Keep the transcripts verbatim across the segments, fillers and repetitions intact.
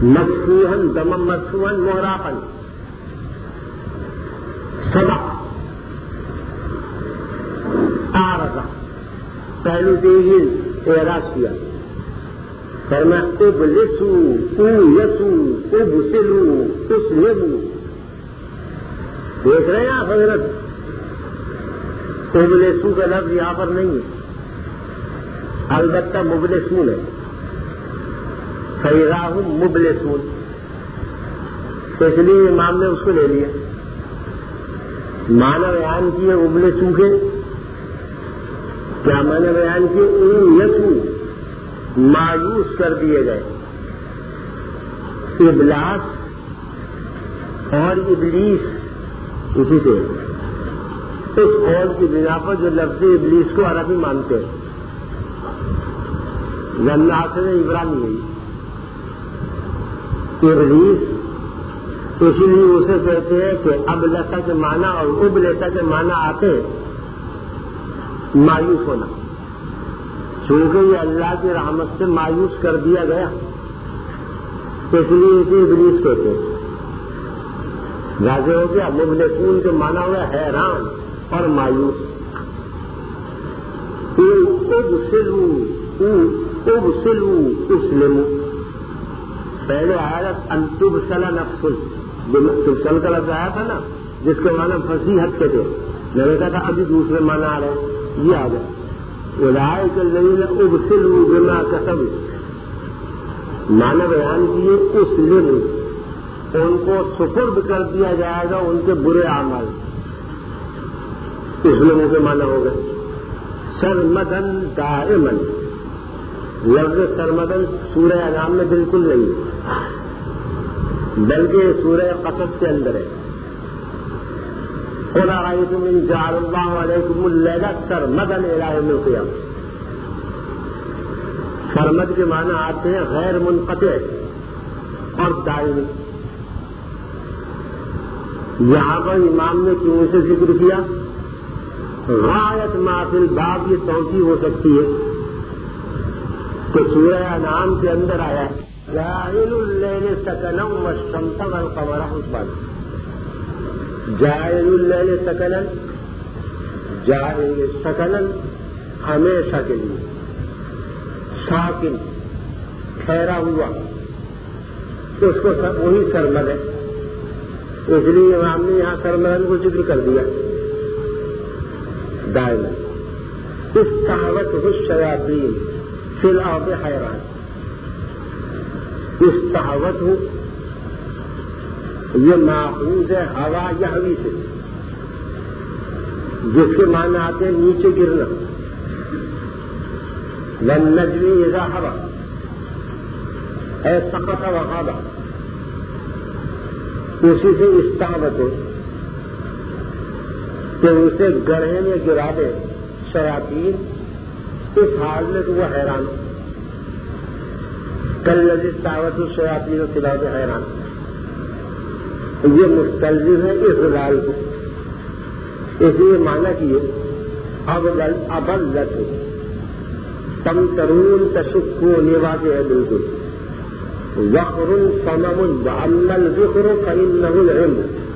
مدفوعاً دمم مدفوعاً محراقاً سبق آرزہ پہلو تیز اعراض کیا فرمایا ابلسو اویسو ابسلو اسلمو. دیکھ رہے ہیں آپ حضرت ابلسو کا لفظ یہاں پر نہیں ہے، البتہ مبلسون ہے. فَإِذَا هُمْ مُبْلِسُونَ اس لیے امام نے اس کو لے لیا. معنی بیان کیے ابلسو کے، کیا معنی بیان کیے؟ اویسو مایوس کر دیے گئے. ابلاس اور ابلیس اسی سے اس قول کی بنا پر جو لفظ ابلیس کو عربی مانتے ہیں، لناصر عبرانی ہے ابلیس. اسی لیے اسے کہتے ہیں کہ ابلسا کے معنی اور ابلسا کے معنی آتے مایوس ہونا، چونکہ یہ اللہ کی رحمت سے مایوس کر دیا گیا، اس لیے اسے ابلیس کہتے ہیں. واضح ہو گیا. مبلسون کے معنی ہوا حیران اور مایوس. ابسلو ابسلو اسلمو. پہلے آیا تھا ان تبسل نفس، تبسل کا لفظ آیا تھا نا جس کے معنی فصیحت کے تھے. میں نے کہا تھا ابھی دوسرے معنی آ رہے ہیں، یہ آ گئے. اولئک الذین ابسلوا بما کسبوا، معنی بیان کیے اسلموا، ان کو سپرد کر دیا جائے گا ان کے برے اعمال. اسلموا کے معنی ہو گئے سرمدن دائمن. لفظ سرمدن سورہ انعام میں بالکل نہیں ہے، بلکہ سورہ قصص کے اندر ہے. قُلْ أَرَأَيْتُمْ إِنْ جَعَلَ اللَّهُ عَلَيْكُمُ اللَّيْلَ سَرْمَدًا إِلَىٰ يَوْمِ الْقِيَامَةِ. سرمد کے معنی آتے ہیں غیر منقطع اور دائمی. یہاں پر امام نے کیوں سے ذکر کیا؟ غایت ما فی الباب یہ توجیہ ہو سکتی ہے کہ سورہ انعام کے اندر آیا ہے جاعل اللیل سکنا والشمس والقمر حسبانا. جاعل اللیل سکنا، جاعل سکنا ہمیشہ کے لیے، ساکن ٹھہرا ہوا، اس کو وہی سرمد ہے. اس لیے امام نے یہاں سرمدن کو ذکر کر دیا. دائما استحوته الشیاطین فی الارض حیران. استحوته یہ ماخوذ ہے ہوا یحوی سے، جس کے معنی آتے ہیں نیچے گرنا. والنجم اذا ہوا اے سقط وغاب، اسی سے استحوت ہے کہ اسے گڑھے میں گرا دے شیاطین. اس حال میں تو وہ حیران. کالذی استحوت الشیاطین فی الارض حیران، یہ مستلزم ہے اضلال کو. اس لیے معنی کیے ابلت ابلت تمترون تشکون، یہ واقع ہے بالکل. وقر صمم واما الذکر فانه العلم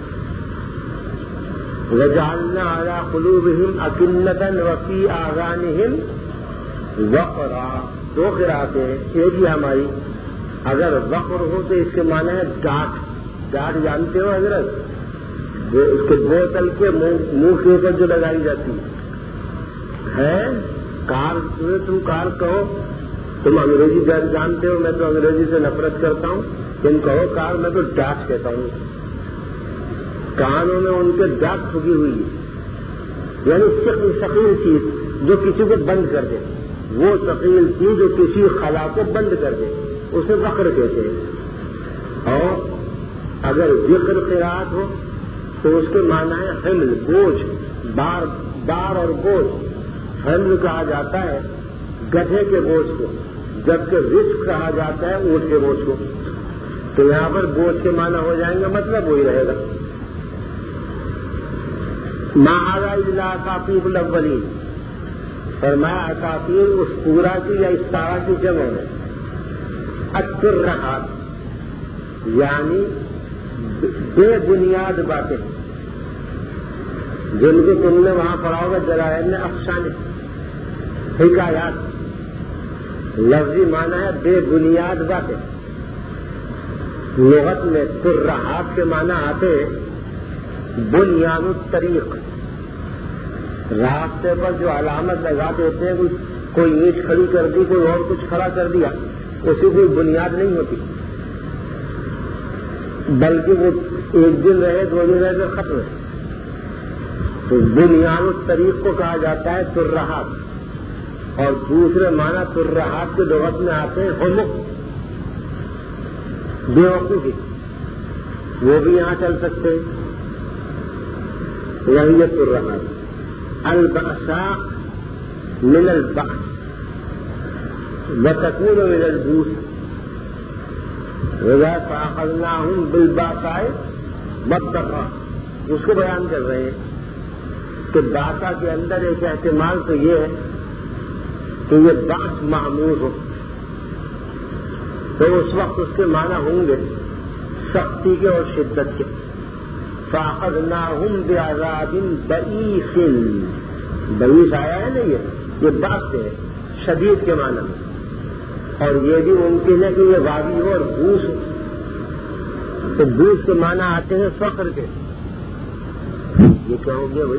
وجعلنا على قلوبهم أكنة وفي آذانهم وقرا. دو قراءتیں ہیں، ایک ہی ہماری. اگر وقر ہو تو اس کے معنی ہے ڈاٹ. ڈاٹ جانتے ہو حضرت؟ اس کے بوتل کے منہ کے اوپر جو لگائی جاتی ہے. کار تم کار کہو، تم انگریزی جانتے ہو، میں تو انگریزی سے نفرت کرتا ہوں. تم کہو کار، میں تو ڈاٹ کہتا ہوں. کانوں میں ان کے ڈاک ٹھکی ہوئی ہے، یعنی ثقیل چیز جو کسی کو بند کر دے. وہ ثقیل چیز جو کسی خلا کو بند کر دے اسے وقر کہتے ہیں. اور اگر ذکر قرات ہو تو اس کے معنی ہے حمل، بوجھ، بار بار اور بوجھ. حمل کہا جاتا ہے گدھے کے بوجھ کو، جبکہ رزق کہا جاتا ہے اونٹ کے بوجھ کو. تو یہاں پر بوجھ کے معنی ہو جائیں گے، مطلب وہی رہے گا. ما هذا الا اساطیر الاولین. فرمایا اساطیر اس پورا کی یا اس سارا کی جمع ہے. الترہات یعنی بے بنیاد باتیں جن کو تم نے وہاں پڑھا ہوگا جلائل میں افسانے حکایات. لفظی معنی ہے بے بنیاد باتیں. لغت میں ترہات کے معنی آتے بنیان الطریق، راستے پر جو علامت لگا دیتے ہیں، کوئی اینٹ کھڑی کر دی، کوئی اور کچھ کھڑا کر دیا، اسی کوئی بنیاد نہیں ہوتی، بلکہ وہ ایک دن رہے دو دن رہے تو ختم ہے. تو بنیان الطریق کو کہا جاتا ہے ترہات. اور دوسرے معنی ترہات کے لغت میں آتے ہیں حمق، بے وقوفی، وہ بھی یہاں چل سکتے ہیں. وہی ہے ترہات. البأساء من البأس وتكون من البوس وإذا فأخذناهم بالبأساء والضراء. اس کو بیان کر رہے ہیں کہ باسا کے اندر ایک احتمال تو یہ ہے کہ یہ باس معمول ہو، تو اس وقت اس کے معنی ہوں گے سختی کے اور شدت کے. فَأَخَذْنَاهُمْ بِعَذَابٍ بَئِيسٍ، بئیس آیا ہے نا، یہ یہ باس سے ہے شدید کے معنی میں. اور یہ بھی ممکن ہے کہ یہ وادی ہو اور بوس ہو، تو بوس کے معنی آتے ہیں فخر کے. یہ کیا ہو گیا بھائی؟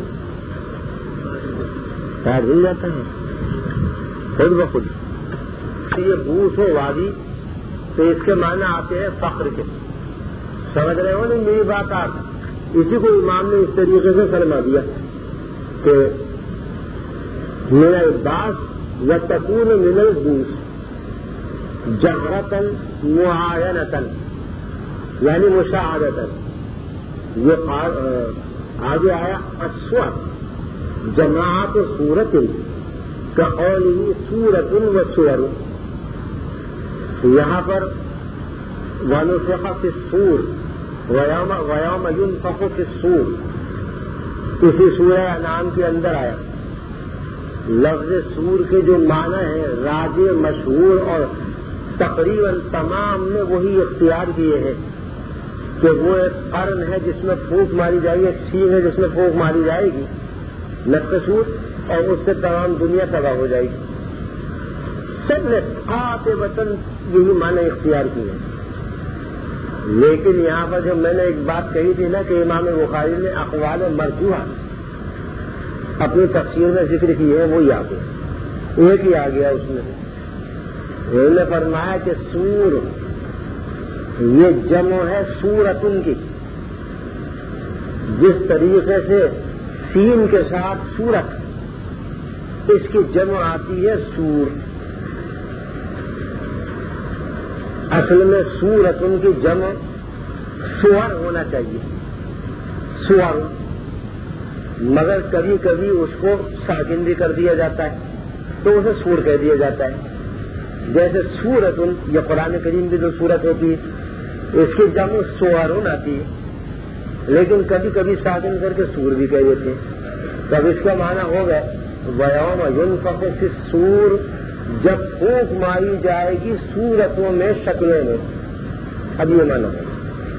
خیر مل جاتا ہے خود بخود. یہ بوس ہو وادی تو اس کے معنی آتے ہیں فخر کے. سمجھ رہے ہو نہیں میری بات آپ؟ اسی کو امام نے اس طریقے سے فرما دیا کہ من الباس وتكون من البوس جہرتاً معاینتاً یعنی مشاہدتاً. یہ آگے آیا اسوا جماعت صورت كقوله سورة وسور. یہاں پر ونفخ في الصور ويوم ويوم ينفخ في الصور اسی سورہ انعام کے اندر آیا. لفظ سور کے جو معنی ہیں راجع مشہور اور تقریباً تمام نے وہی اختیار کیے ہیں کہ وہ ایک قرن ہے جس میں پھونک ماری جائے گی، ایک سین ہے جس میں پھونک ماری جائے گی نقصور، اور اس سے تمام دنیا تباہ ہو جائے گی. سب نے قاطع وطن یہی معنی اختیار کیے ہیں. لیکن یہاں پر جو میں نے ایک بات کہی تھی نا کہ امام بخاری نے اقوال مرجوحہ اپنی تفسیر میں ذکر کی ہے، وہی آ گیا، ایک ہی آ گیا اس میں. انہوں نے فرمایا کہ سور یہ جمع ہے سورتن کی. جس طریقے سے سین کے ساتھ سورت اس کی جمع آتی ہے سور. اصل میں سورتن کی جمع سور ہونا چاہیے، سور، مگر کبھی کبھی اس کو ساکن بھی کر دیا جاتا ہے تو اسے سور کہہ دیا جاتا ہے. جیسے سورتن یا قرآن کریم کی جو سورت ہوتی ہے اس کی جمع سورن آتی ہے، لیکن کبھی کبھی ساکن کر کے سور بھی کہہ دیتے ہیں. تب اس کا معنی ہوگا وَيَوْمَ يُنفَخُ فِي الصُّورِ، جب پھونک ماری جائے گی صورتوں میں، شکلوں میں. اب یہ معنی ہے.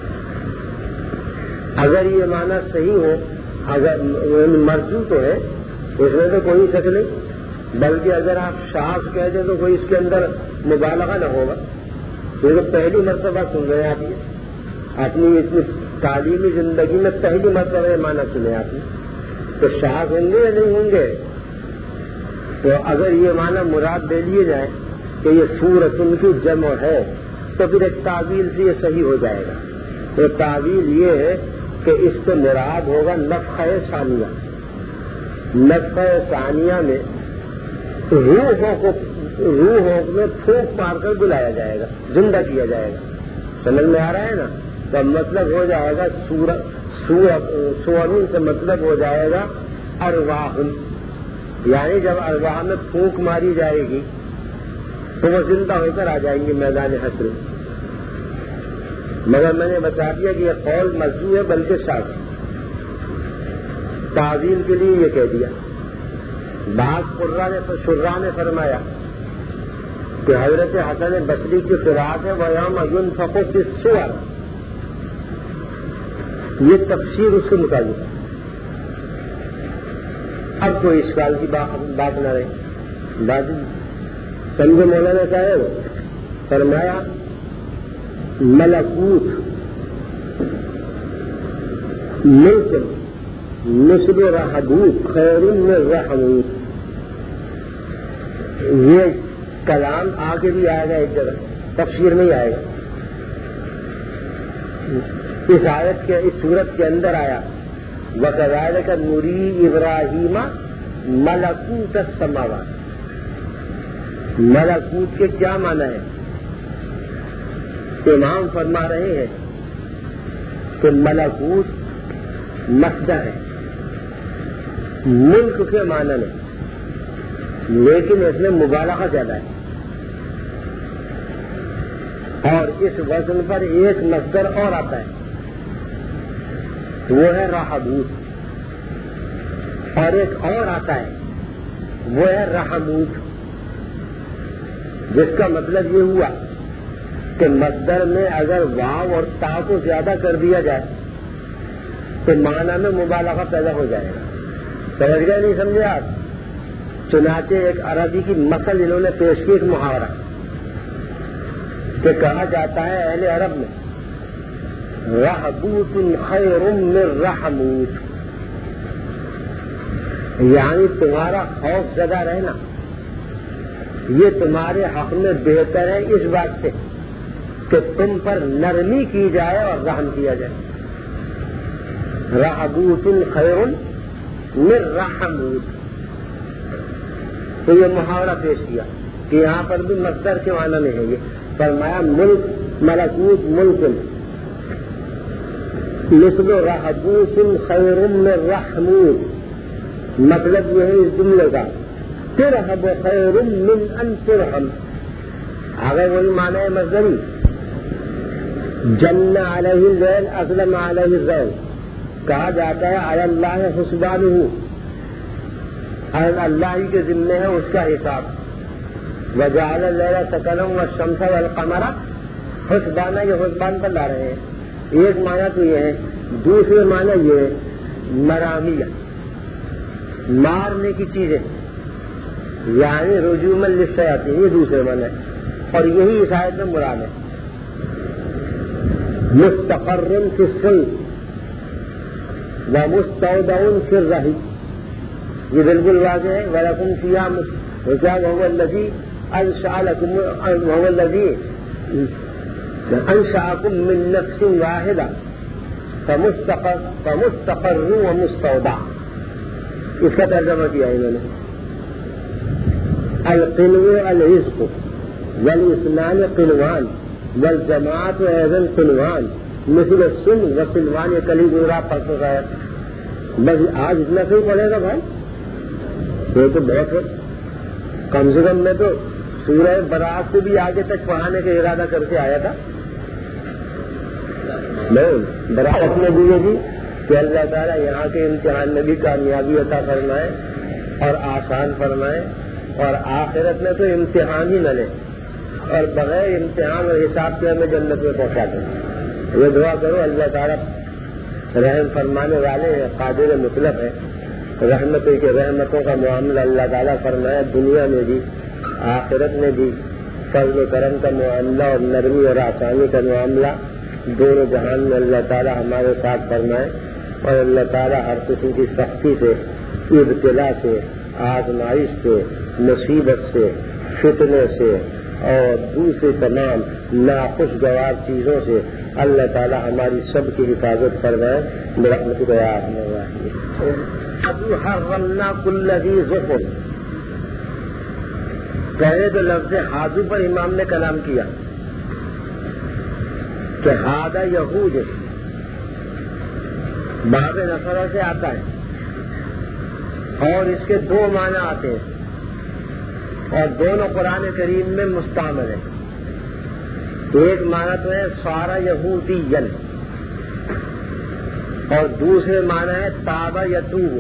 اگر یہ معنی صحیح ہو، اگر مرجو تو ہے اس میں تو کوئی شک نہیں، بلکہ اگر آپ شاذ کہہ دیں تو کوئی اس کے اندر مبالغہ نہ ہوگا. کیونکہ پہلی مرتبہ سن رہے ہیں آپ یہ، اپنی اتنی تعلیمی زندگی میں پہلی مرتبہ یہ معنی سنے آپ نے، تو شاذ ہوں گے یا نہیں ہوں گے؟ تو اگر یہ معنی مراد دے لیے جائے کہ یہ سورتن کی جمع ہے تو پھر ایک تعویل سے یہ صحیح ہو جائے گا. تو تعویل یہ ہے کہ اس سے مراد ہوگا نفخہ ثانیہ. نفخہ ثانیہ میں روحوں کو روحوں میں پھونک مار کر بلایا جائے گا، زندہ کیا جائے گا. سمجھ میں آ رہا ہے نا؟ تو مطلب ہو جائے گا سورت سورن سے مطلب ہو جائے گا ارواح، یعنی جب ارواح میں پھونک ماری جائے گی تو وہ زندہ ہو کر آ جائیں گے میدان حشر. مگر میں نے بتا دیا کہ یہ قول مرجوح ہے بلکہ شاذ. تعویل کے لیے یہ کہہ دیا. بعض قراء نے شراح نے فرمایا کہ حضرت حسن بصری کی قرات ہے وَيَوْمَ يُنفَخُ فِي الصُّورِ، یہ تفسیر اس کے مطابق ہے. اب کوئی اشکال کی بات نہ رہی. بات سمجھے مولانا صاحب فرمایا ملکوت ملک مثل رحبوت خیر من رحموت. یہ کلام آگے بھی آئے گا ایک جگہ, تفسیر نہیں آئے گا. اس آیت کے اس صورت کے اندر آیا وَكَذَلِكَ نُرِي إِبْرَاهِيمَ مَلَكُوتَ السَّمَاوَاتِ. ملکوت کے کیا معنی ہے؟ امام فرما رہے ہیں کہ ملکوت مصدر ہے, ملک کے معنی نہیں, لیکن اس میں مبالغہ زیادہ ہے. اور اس وزن پر ایک مصدر اور آتا ہے, وہ ہے رحبوت, اور ایک اور آتا ہے وہ ہے رحموت, جس کا مطلب یہ ہوا کہ مصدر میں اگر واو اور تا کو زیادہ کر دیا جائے تو معنی میں مبالغہ پیدا ہو جائے گا. سمجھ گئے نہیں سمجھے آپ؟ چنانچہ ایک عربی کی مثل انہوں نے پیش کی, ایک محاورہ کہ کہا جاتا ہے اہل عرب میں رحبوت خیر من رحموت, یعنی تمہارا خوف زدہ رہنا یہ تمہارے حق میں بہتر ہے اس بات سے کہ تم پر نرمی کی جائے اور رحم کیا جائے. رحبوت خیر من رحموت. تو یہ محاورہ پیش کیا کہ یہاں پر بھی مصدر کے معنی میں ہے. یہ فرمایا ملک ملکوت ملک مثل رحبوت خیر من رحموت. مطلب یہ ہے اس جملے کا ترحب خیر من ان ترحم. آگے وہی معنی ہے مصدری. جن علیہ اللیل اسلم علیہ الذیل. کہا جاتا ہے علی اللہ حسبانہ, اللہ ہی کے ذمے ہے اس کا حساب. وجعل اللیل سکنا والشمس والقمر حسبانا. یہ حسبان پر لا رہے ہیں. ایک معنی تو یہ ہے, دوسرے معنی یہ ہے مرامیہ, مارنے کی چیزیں, یعنی رجوما للشیاطین. یہ دوسرے معنی ہے اور یہی اس آیت میں مراد ہے. مستقر فی الصید ومستودع فی الرحی. یہ بالکل واضح ہے. وَلَكُمْ فِيهَا مُسْتَقَرٌّ وَهُوَ الَّذِي أَنشَأَ لَكُمْ وَهُوَ الَّذِي أَنشَأَكُم مِّن نَّفْسٍ وَاحِدَةٍ فَمُسْتَقَرٌّ وَمُسْتَوْدَعٌ. اس کا ترجمہ کیا انہوں نے. القنو الرزق والاثنان قنوان والجماعت ايضا قنوان مثل السن وسلوان. یہ کل ہی گزرا پرسوں کا ہے. بس آج اتنا صحیح پڑے گا بھائی, یہ تو بہت ہے. کم سے کم میں تو سورہ برات سے بھی آگے تک پڑھانے کا ارادہ کر کے آیا تھا. نہیں برات میں بھی یہ کہ اللہ تعالیٰ یہاں کے امتحان میں بھی کامیابی عطا فرمائے اور آسان فرمائے, اور آخرت میں تو امتحان ہی نہ لے اور بغیر امتحان اور حساب کے ہمیں جنت میں پہنچا دیں. یہ دعا کرو اللہ تعالیٰ رحم فرمانے والے ہیں, قادر مطلق ہے. رحمتوں کے رحمتوں کا معاملہ اللہ تعالیٰ فرمائے دنیا میں بھی آخرت میں بھی. فضل و کرم کا معاملہ اور نرمی اور آسانی کا معاملہ دونوں جہان میں اللہ تعالیٰ ہمارے ساتھ فرمائے. اور اللہ تعالیٰ ہر قسم کی سختی سے, ابتلا سے, آزمائش سے, مصیبت سے, فتنے سے اور دوسری تمام ناخوشگوار چیزوں سے اللہ تعالیٰ ہماری سب کی حفاظت فرمائے. برحمتک یا ارحم الراحمین. ابو حرمنا کل ذی ظفر. پہلے تو لفظ ہادو پر امام نے کلام کیا کہ ہادہ یہود باب نصرہ سے آتا ہے اور اس کے دو معنی آتے ہیں اور دونوں قرآن کریم میں مستعمل ہیں. ایک معنی تو ہے سارا یہودی ین اور دوسرے معنی ہے تابا یتوب.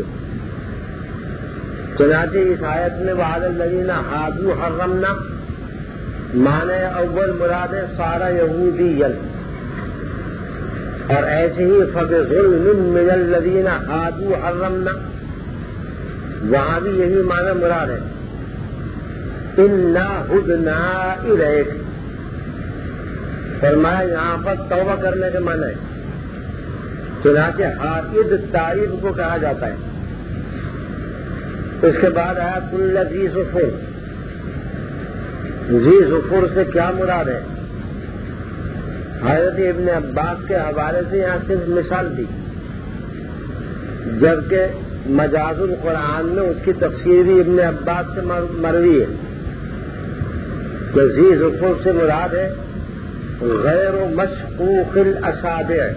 چنانچہ اس آیت میں وعد الذین ہادوا حرمنا معنی اول مراد ہے سارا یہودی ین اور ایسے ہی فَبِظُلْمٍ مِّنَ الَّذِينَ هَادُوا حَرَّمْنَا، وہاں بھی یہی معنی مراد ہے. إِنَّا هُدْنَا إِلَيْكَ، فرمایا یہاں پر توبہ کرنے کے معنی ہے. چنانچہ حائد تائب کو کہا جاتا ہے. اس کے بعد آیا کل ذی ظفر. ذی ظفر سے کیا مراد ہے؟ حضرت ابن عباس کے حوالے سے یہاں صرف مثال دی، جبکہ مجاز القرآن میں اس کی تفسیر بھی ابن عباس سے مروی ہے کہ ذی ظفر سے مراد ہے غیر مشقوق الاصابع.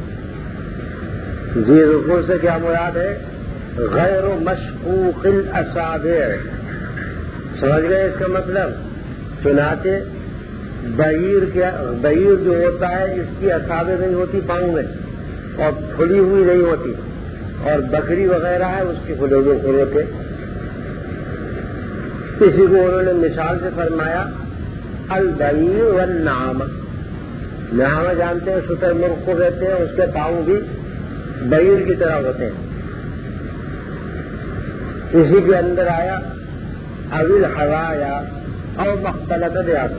ذی ظفر سے کیا مراد ہے؟ غیر مشقوق الاصابع. سمجھ گئے اس کا مطلب؟ چنانچہ بعیر کیا بعیر جو ہوتا ہے اس کی اصابع نہیں ہوتی پاؤں میں اور کھلی ہوئی نہیں ہوتی، اور بکری وغیرہ ہے اس کی کھلے ہوئے کھلے ہوتے. اسی کو انہوں نے مثال سے فرمایا البعیر والنعام. نعام جانتے ہیں شتر مرغ کو کہتے ہیں، اس کے پاؤں بھی بعیر کی طرح ہوتے ہیں. اسی کے اندر آیا اویل حوایا اور مختلط دیات.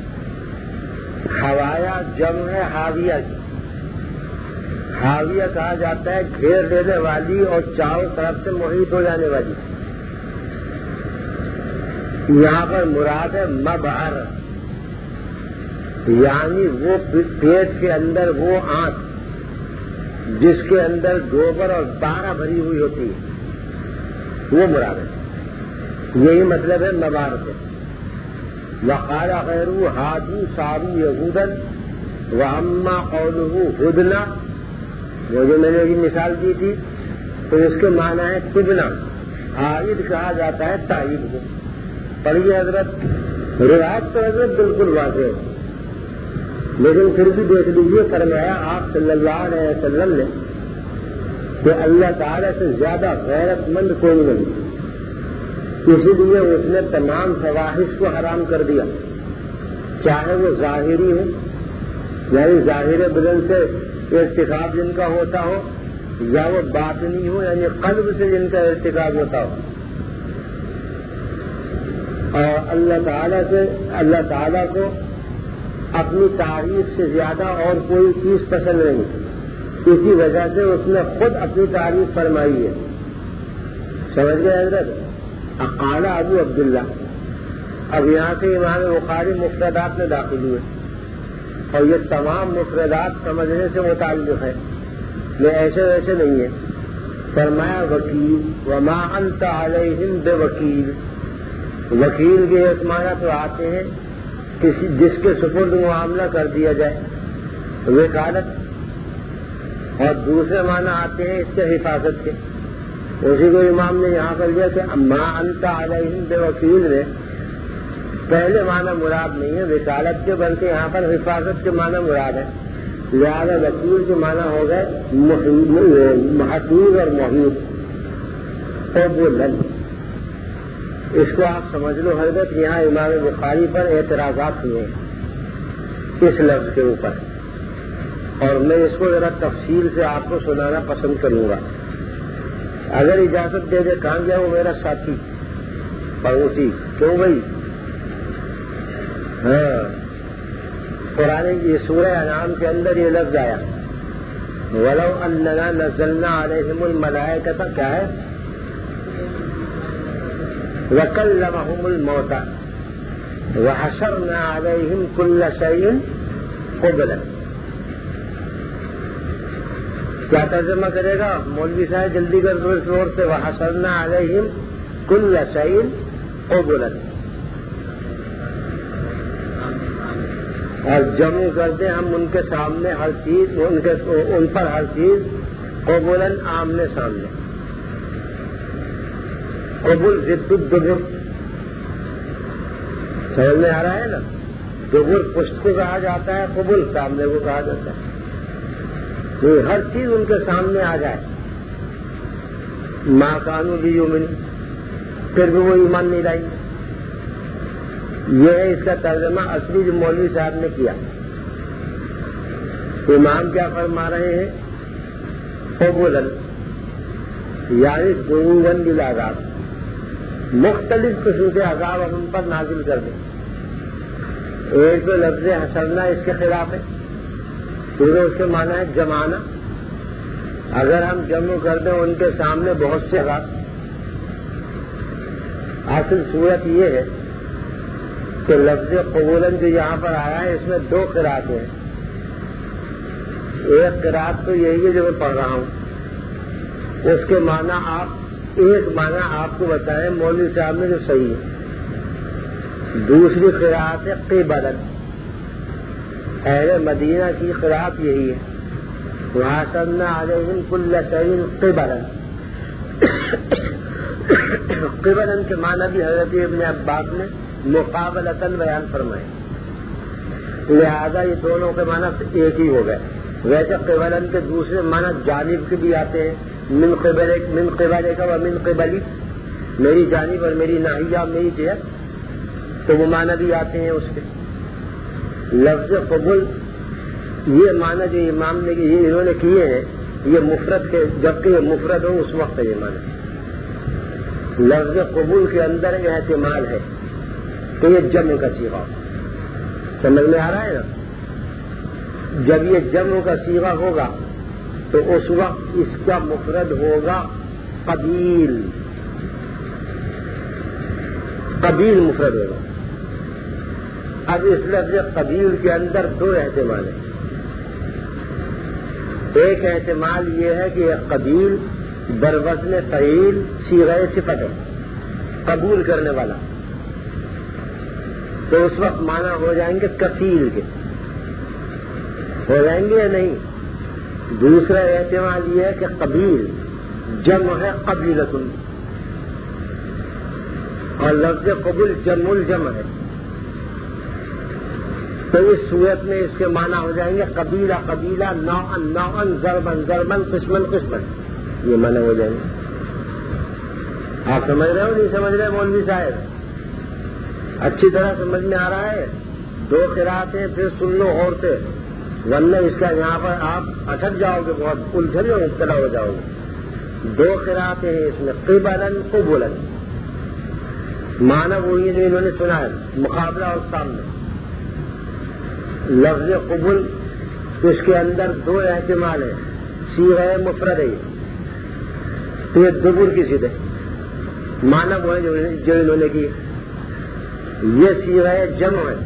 حوایا جمع ہے حاویہ کی. حاویہ کہا جاتا ہے گھیر دینے والی اور چاروں طرف سے محیط ہو جانے والی. یہاں پر مراد ہے مبعر، یعنی وہ پیٹ کے اندر وہ آنت جس کے اندر گوبر اور بارہ بھری ہوئی ہوتی ہے، وہ مراد ہے. یہی مطلب ہے مبار سے. وقال غیرہ ہادو صاروا یہودا واما قولہ ہدنا، وہ جو میں نے یہ مثال دی تھی تو اس کے معنی ہے تبنا. عائد کہا جاتا ہے تائید کو. پڑھیے حضرت، روایت تو حضرت بالکل واضح ہے، لیکن پھر بھی دیکھ لیجیے. فرمایا آپ صلی اللہ علیہ وسلم نے کہ اللہ تعالیٰ سے زیادہ غیرت مند کوئی نہیں، اسی لیے اس نے تمام فواحش کو حرام کر دیا، چاہے وہ ظاہری ہو، یعنی ظاہر بدن سے ارتکاب جن کا ہوتا ہو، یا وہ باطنی ہو یعنی قلب سے جن کا ارتکاب ہوتا ہو. اور اللہ تعالیٰ سے اللہ تعالیٰ کو اپنی تعریف سے زیادہ اور کوئی چیز پسند نہیں، اسی وجہ سے اس نے خود اپنی تعریف فرمائی ہے. سمجھ گئے حضرت؟ قال ابو عبداللہ. اب یہاں سے امام بخاری مفردات میں داخل ہوئے، اور یہ تمام مفردات سمجھنے سے متعلق ہے، یہ ایسے ویسے نہیں ہے. فرمایا وکیل وما انت علیہم بوکیل. وکیل کے ایک معنی تو آتے ہیں کسی جس کے سپرد معاملہ کر دیا جائے، وکالت، اور دوسرے معنی آتے ہیں اس کے حفاظت کے. اسی کو امام نے یہاں پر لیا کہ ما انت علیہم بوکیل میں پہلے معنی مراد نہیں ہے وکالت کے، بلکہ یہاں پر حفاظت کے معنی مراد ہے. لہٰذا وکیل کے معنی ہو گئے محفوظ اور محیط. اور وہ لفظ اس کو آپ سمجھ لو حضرت، یہاں امام بخاری پر اعتراضات ہوئے اس لفظ کے اوپر، اور میں اس کو ذرا تفصیل سے آپ کو سنانا پسند کروں گا. اگر اجازت دے دے. کہاں گیا وہ میرا ساتھی پڑوسی؟ کیوں بھائی؟ ہاں، قرآن کی سورہ انعام کے اندر یہ لفظ آیا وَلَوْ أَنَّنَا نَزَّلْنَا عَلَيْهِمُ الْمَلَائِكَةَ، کیا ہے؟ وَكَلَّمَهُمُ الْمَوْتَى وَحَشَرْنَا عَلَيْهِمْ كُلَّ شَيْءٍ قُبُلًا. کیا ترجمہ کرے گا مولوی صاحب؟ جلدی کر دو اس زور سے. وَحَشَرْنَا عَلَيْهِمْ كُلَّ شَيْءٍ قُبُلًا. اور جمع کر دیں ہم ان کے سامنے ہر چیز، ان کے ان پر ہر چیز قبولاً، آمنے سامنے. قبول ضد الدبر، سمجھ میں آ رہا ہے نا؟ دبر پشت کو کہا جاتا ہے، قبول سامنے کو کہا جاتا ہے. ہر چیز ان کے سامنے آ جائے. ماں کانو لیومن، پھر بھی وہ ایمان نہیں لائی. یہ ہے اس کا ترجمہ اصلی جو مولوی صاحب نے کیا. امام کیا فرما رہے ہیں؟ قبولاً یعنی دروغاً بالعذاب، مختلف قسم کے عذاب ہم ان پر نازل کر دیں۔ ایک تو لفظ حسرنا اس کے خلاف ہے، پورے اس کے معنی ہے جمانا، اگر ہم جمع کر دیں ان کے سامنے بہت سے عذاب۔ اصل صورت یہ ہے کہ لفظ قبولاً جو یہاں پر آیا ہے اس میں دو قرأتیں ہیں۔ ایک قرأت تو یہی ہے جو میں پڑھ رہا ہوں، اس کے معنی آپ ایک معنی آپ کو بتائیں مولوی صاحب نے جو صحیح ہے۔ دوسری قرأت ہے قبلاً، اہل مدینہ کی قرأت یہی ہے، وَحَسَبْنَا عَلَيْهِمْ كُلَّ شَيْءٍ قِبَلًا۔ قبلاً کے معنی بھی حضرت ابن عباس نے مقابلتاً بیان فرمائے، لہذا یہ دونوں کے معنی ایک ہی ہو گئے۔ ویسے قبلاً کے دوسرے معنی جانب کے بھی آتے ہیں، من قبل من قبل کا و من قبلی، میری جانب اور میری ناحیہ اور میری جہت، تو وہ معنی بھی آتے ہیں اس کے۔ لفظ قبول یہ معنی جو امام نے یہ انہوں نے کیے ہیں یہ مفرد کے، جبکہ یہ مفرد ہو اس وقت یہ معنی۔ لفظ قبول کے اندر احتمال ہے کہ یہ جمع کا صیغہ، سمجھ میں آ رہا ہے نا؟ جب یہ جمع کا صیغہ ہوگا تو اس وقت اس کا مفرد ہوگا قبیل، قبیل مفرد ہوگا۔ اب اس لفظ قبیل کے اندر دو احتمال ہیں۔ ایک احتمال یہ ہے کہ یہ قبیل بروزن فعیل صیغہ صفت ہے، قبول کرنے والا، تو اس وقت معنی ہو جائیں گے کفیل کے، ہو جائیں گے یا نہیں؟ دوسرا احتمال یہ ہے کہ قبیل جمع ہے قبیلتن، اور لفظ قبول جمع الجمع ہے، تو اس صورت میں اس کے معنی ہو جائیں گے قبیلہ قبیلہ، نوعن نوعن، ضربن ضربن، قسمن قسمن، یہ معنی ہو جائیں گے۔ آپ سمجھ رہے ہو نہیں سمجھ رہے مولوی صاحب؟ اچھی طرح سمجھ میں آ رہا ہے؟ دو قرأت ہیں، پھر سن لو غور سے، ورنہ اس کا یہاں پر آپ اٹک جاؤ گے، بہت الجھن میں مبتلا ہو جاؤ گے۔ دو قرأت ہیں اس میں، قبلاً قبولاً، معنی وہی جو انہوں نے سنا ہے، مقابلہ اور سامنے۔ لفظ قبول اس کے اندر دو احتمال ہیں، صیغہ مفرد ہے، تو یہ دبر کی سیدھے معنی وہ ہے جو انہوں نے کی، یہ صیغہ جمع ہے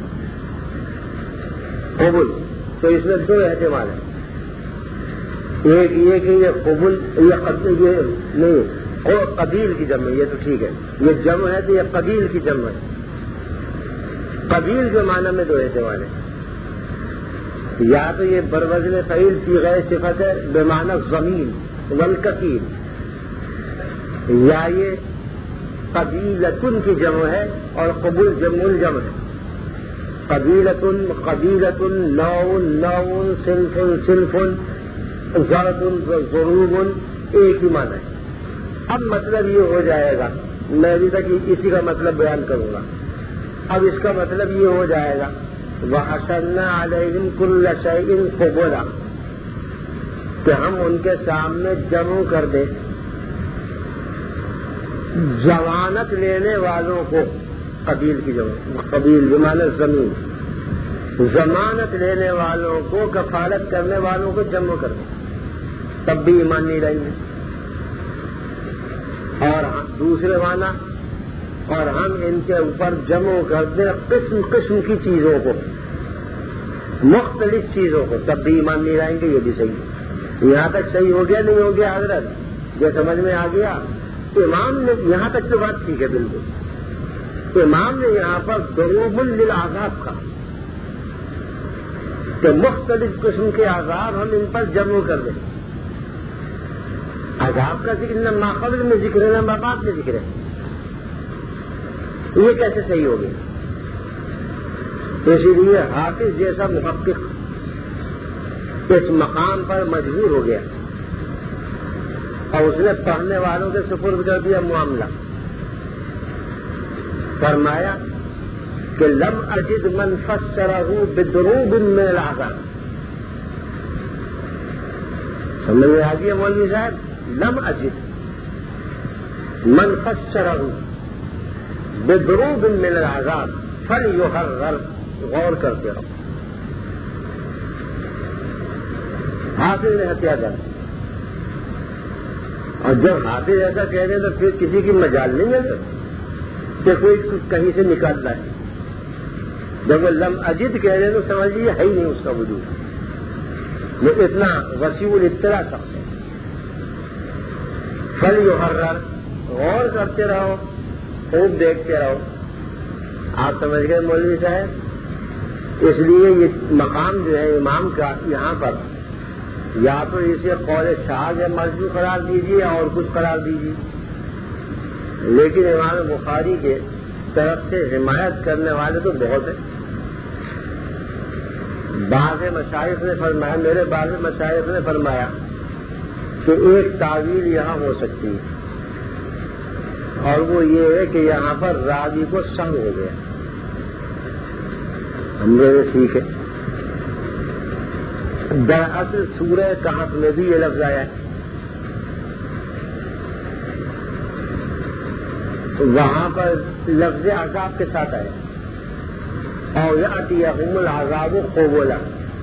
قبول، تو اس میں دو احتمال ہیں۔ ایک یہ کہ یہ قبول یہ قبیل یہ نہیں اور قبیل کی جمع، یہ تو ٹھیک ہے، یہ جمع ہے تو یہ قبیل کی جمع ہے۔ قبیل کے معنی میں دو احتمال ہیں، یا تو یہ بروزن فعیل صیغہ صفت ہے بمعنی زمین والکثیر، یا یہ قبیلتن کی جمع ہے اور قبول جمع الجمع ہے۔ قبیلتن قبیلتن، نوع نوع، صنف صنف، ضرب ضروب، ایک ہی معنی ہے۔ اب مطلب یہ ہو جائے گا، میں ابھی تک اسی کا مطلب بیان کروں گا، اب اس کا مطلب یہ ہو جائے گا وَحَسَبْنَا عَلَيْهِمْ كُلَّ شَيْءٍ قُبُولًا، کہ ہم ان کے سامنے جمع کر دیں ضمانت لینے والوں کو، قبیل کی جمع، قبیل بمعنی زمین، ضمانت لینے والوں کو، کفالت کرنے والوں کو جمع کر دیں، تب بھی ایمان نہیں رہیں گے۔ اور دوسرے معنی، اور ہم ان کے اوپر جمع کر دیں قسم قسم کی چیزوں کو، مختلف چیزوں کو، تب بھی ایمان نہیں رہیں گے، یہ بھی صحیح ہے۔ یہاں تک صحیح ہو گیا نہیں ہو گیا حضرت؟ یہ سمجھ میں آ گیا؟ امام نے یہاں تک تو بات ٹھیک ہے بالکل، امام نے یہاں پر ضروب للعذاب کا کہ مختلف قسم کے عذاب ہم ان پر جمع کر دیں۔ عذاب کا ذکر نہ ماقبل میں ذکر ہے نہ مابعد میں ذکر ہے، یہ کیسے صحیح ہو گیا؟ اسی لیے حافظ جیسا محقق اس مقام پر مجبور ہو گیا اور اس نے پڑھنے والوں کے سپرد کر دیا معاملہ، فرمایا کہ لم اجد من فسرہ بضروب من العذاب، سمجھ میں آ گیا مولوی صاحب؟ لم اجد من فسرہ بضروب من العذاب فلیحرر، غور کرتے رہو. حافظ نے ہتیا کر، اور جب حافظ ایسا کہہ رہے تو پھر کسی کی مجال نہیں مل سکتی کہ کوئی کہیں سے نکال رہا ہے. جب وہ لم اجد کہہ رہے تو سمجھ لیجیے ہے ہی نہیں اس کا وجود. وہ اتنا وسیع الاطلاع شخص ہے. فلیحرر، غور کرتے رہو، خوب دیکھتے رہو. آپ سمجھ گئے مولوی صاحب؟ اس لیے یہ مقام جو ہے امام کا یہاں پر یا تو اسے قول شاذ یا مرجو قرار دیجیے اور کچھ قرار دیجیے، لیکن امام بخاری کے طرف سے حمایت کرنے والے تو بہت ہیں. بعض مشائخ نے فرمایا، میرے بعض مشائخ نے فرمایا کہ ایک تعویل یہاں ہو سکتی ہے، اور وہ یہ ہے کہ یہاں پر راوی کو سہو ہو گیا. ہم لوگ ٹھیک ہے. دراصل سورہ کہف میں بھی یہ لفظ آیا ہے، وہاں پر لفظ عذاب کے ساتھ آیا، اور یأتیہم العذاب قبلا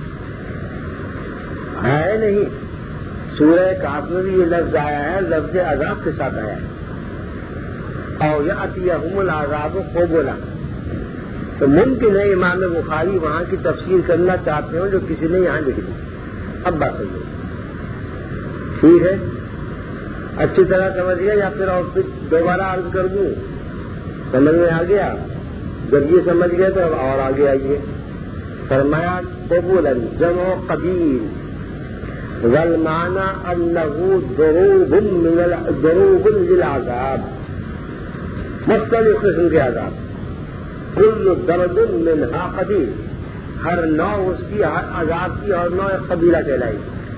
ہے نہیں. سورہ کہف میں بھی یہ لفظ آیا ہے، لفظ عذاب کے ساتھ آیا ہے، اور یأتیہم العذاب قبلا. تو ممکن ہے امام بخاری وہاں کی تفسیر کرنا چاہتے ہوں جو کسی نے یہاں لکھ دی. اب بات صحیح ہے، ٹھیک ہے، اچھی طرح سمجھ گیا یا پھر اور پھر دوبارہ عرض کر دوں؟ سمجھ میں آ گیا؟ جب یہ سمجھ گئے تو اور آگے آئیے. فرمایا قبولا جمع قبیل والمعنى انه ضروب من ضروب للعذاب، مختلف قسم کے عذاب. کل ضرب منها قبیل، ہر نوع اس کی عذاب کی اور نوع قبیلہ کہلائی.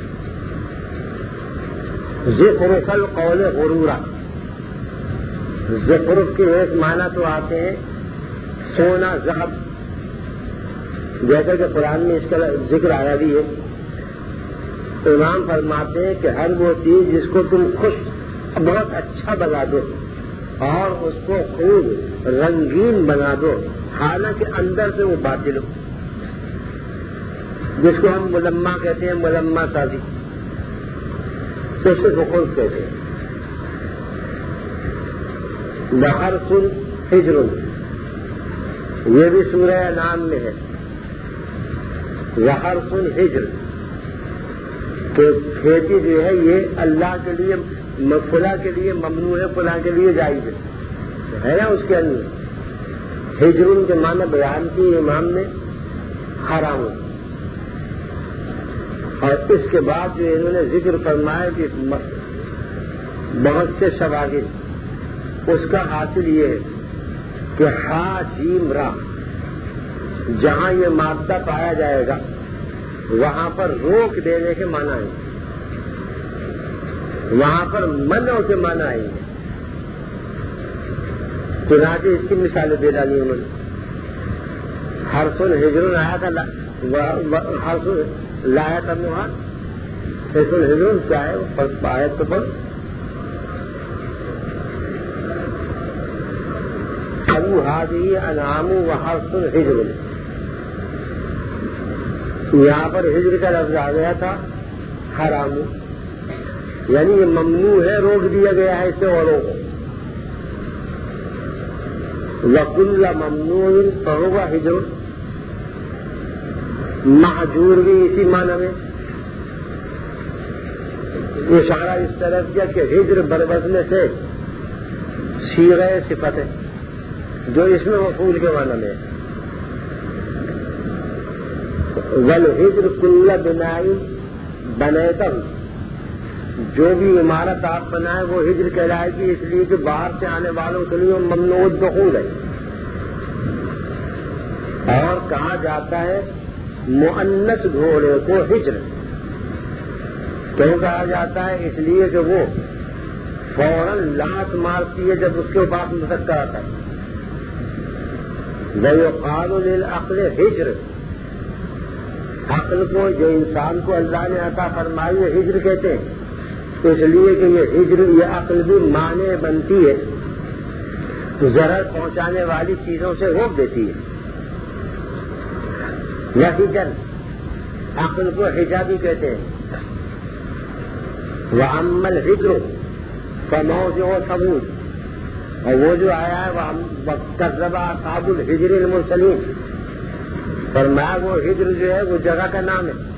زخرف القول غرورا، زخرف کے ایک معنی تو آتے ہیں سونا ذهب، جیسا کہ قرآن میں اس کا ذکر آیا بھی ہے. امام فرماتے ہیں کہ ہر وہ چیز جس کو تم خوش بہت اچھا بنا دو اور اس کو خوب رنگین بنا دو، حالانکہ اندر سے وہ باطل ہو، جس کو ہم ملما کہتے ہیں، ملما سازی، تو اسے زخرف کہتے ہیں. لحرث حجر، یہ بھی سورہ انعام میں ہے. لحرث حجر کہ کھیتی جو ہے یہ اللہ کے لیے، فلاں کے لیے ممنوع ہے، فلاں کے لیے جائز ہے نا. اس کے اندر ہجرن کے معنی بیان کی امام نے حرام، اور اس کے بعد جو انہوں نے ذکر فرمایا کہ بہت سے شواہد، اس کا حاصل یہ ہے کہ ہا جیم را، جہاں یہ مادہ پایا جائے گا وہاں پر روک دینے کے معنی آئیں گے، وہاں پر منع کے معنی آئیں گے. چنانچہ اس کی مثالیں دے ڈالی انہوں نے. حرث الحجر آیا تھا، حرث لایا تھا وہاں. حرث الحجر کیا ہے؟ آیت تو پر ابو ہادی انعام و حرث الحجر، یہاں پر ہجر کا لفظ آ گیا تھا حرام، یعنی یہ ممنوع ہے، روک دیا گیا ہے اسے اوروں کو. وَكُلَّ مَمْنُوعٍ فَهُوَ حِجْرٌ، محجور بھی اسی معنی میں. اشارہ اس طرح کیا کہ ہجر بربزن سے صیغہ صفت ہے جو اس میں مفعول کے معنی میں ہے. وَالْحِجْرُ كُلَّ بِنَاءٍ بَنَيْتَهُ، جو بھی عمارت آپ بنائیں وہ ہجر کہلائے گی، اس لیے کہ باہر سے آنے والوں کے لیے ممنوع الدخول ہے. اور کہا جاتا ہے مؤنث گھوڑے کو ہجر، کیوں کہا جاتا ہے؟ اس لیے کہ وہ فوراً لات مارتی ہے جب اس کے بعد مذکر آتا ہے. وَيُقَالُ لِلْعَقْلِ ہجر، عقل عقل کو جو انسان کو اللہ نے عطا فرمائی ہے ہجر کہتے ہیں، اس لیے کہ یہ ہجر یہ عقل بھی مانے بنتی ہے، ضرر پہنچانے والی چیزوں سے روک دیتی ہے. یا ہجر عقل کو حجا بھی کہتے ہیں. وَأَمَّا الْحِجْرُ فَمَوْضِعُ ثَبُوتٍ، اور وہ جو آیا ہے وہ کذب اصحاب الحجر المرسلین، فرمایا وہ ہجر جو ہے وہ جگہ کا نام ہے.